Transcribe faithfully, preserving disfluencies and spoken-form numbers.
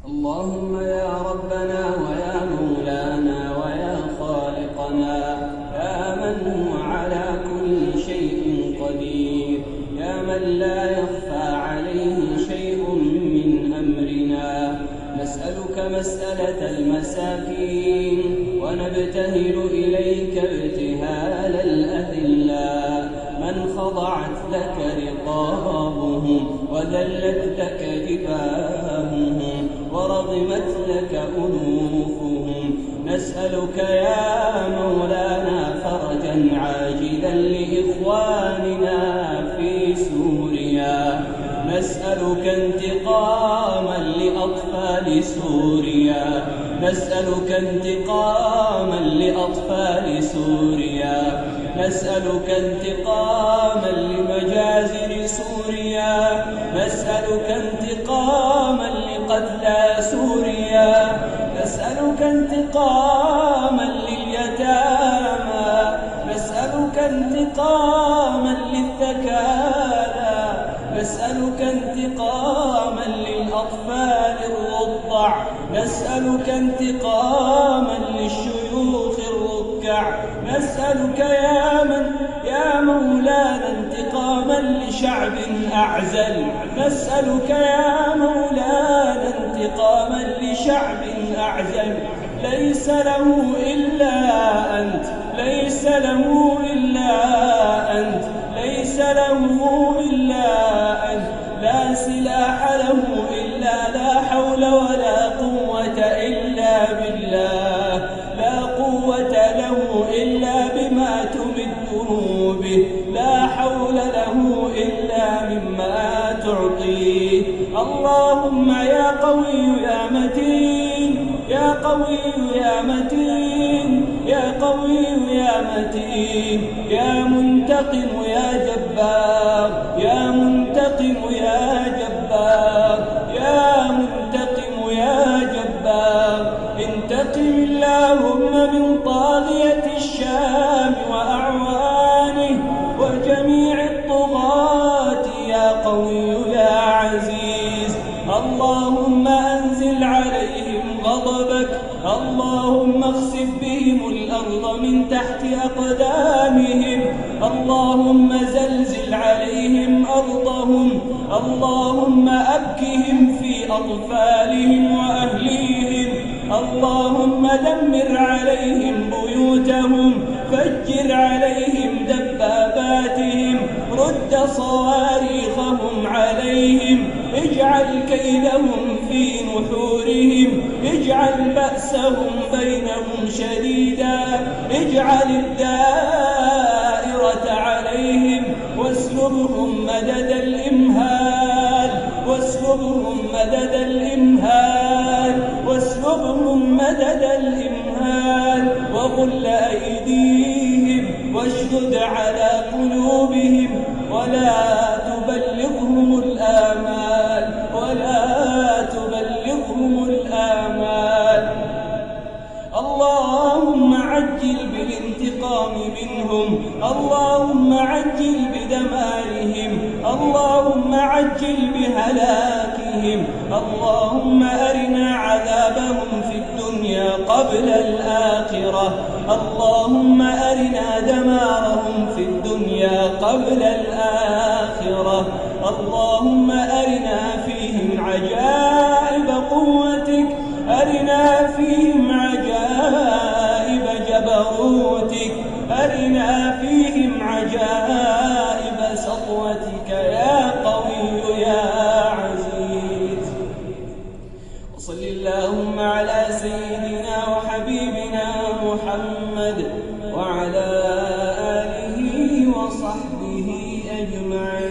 اللهم يا ربنا ويا مولانا ويا خالقنا، يا من هو على كل شيء قدير، يا من لا يخفى عليه شيء من أمرنا، نسألك مسألة المساكين ونبتهل إليك ابتهال الأذلاء، من خضعت لك رقابهم وذلت لك جباههم ورغمت لك أنوفهم. نسألك يا مولانا فرجا عاجلا لإخواننا في سوريا، نسألك انتقاما لأطفال سوريا، نسألك انتقاما لأطفال سوريا، نسألك انتقاما لمجازر سوريا، نسألك انتقاما لقتلى سوريا، نسألك انتقاما لليتامى، نسألك انتقاما للثكالى، نسألك انتقاما للأطفال الرضع، نسألك انتقاما للشيوخ الركع، نسألك يا من يا مولانا انتقاما لشعب أعزل، نسألك يا مولانا انتقاما لشعب أعزل ليس له إلا أنت، ليس له إلا أنت، ليس له إلا أنت، لا سلاح له إلا لا حول ولا قوة إلا بالله، لا قوة له إلا بما تمده به، لا حول له إلا مما تعطيه. اللهم يا قوي يا متين، يا قوي يا متين، يا قوي يا متين، يا منتقم يا جبار، يا منتقم يا جبار، يا منتقم يا جبار، انتقم اللهم من طاغية الشام وأعوانه وجميع الطغاة يا قوي يا عزيز. اللهم أنزل عليهم غضبك، اللهم اخسف بهم الأرض من تحت أقدامهم، اللهم زلزل عليهم أرضهم، اللهم أبكهم في أطفالهم وأهليهم، اللهم دمر عليهم بيوتهم، فجر عليهم دباباتهم، رد صواريخهم عليهم، اجعل كيدهم في نحورهم، اجعل بأسهم بينهم شديدا، اجعل الدائرة عليهم واسلبهم مدد الإمهال، واسلبهم مدد الإمهال، واسلبهم مدد الإمهال، وغل أيديهم واشدد على قلوبهم، ولا تبلغهم الآمال، ولا تبلغهم الآمال. اللهم عجل بالانتقام منهم، اللهم عجل بدمارهم، اللهم عجل بهلاكهم، اللهم أرنا عذابهم في الدنيا قبل الآخرة، اللهم أرنا دمارهم في الدنيا قبل الآخرة، اللهم أرنا فيهم عجائب قوتك، أرنا فيهم عجائب جبروتك، أرنا فيهم عجائب سطوتك يا قوي يا عزيز. وصل اللهم على سيدنا وحبيبنا محمد وعلى آله وصحبه أجمعين.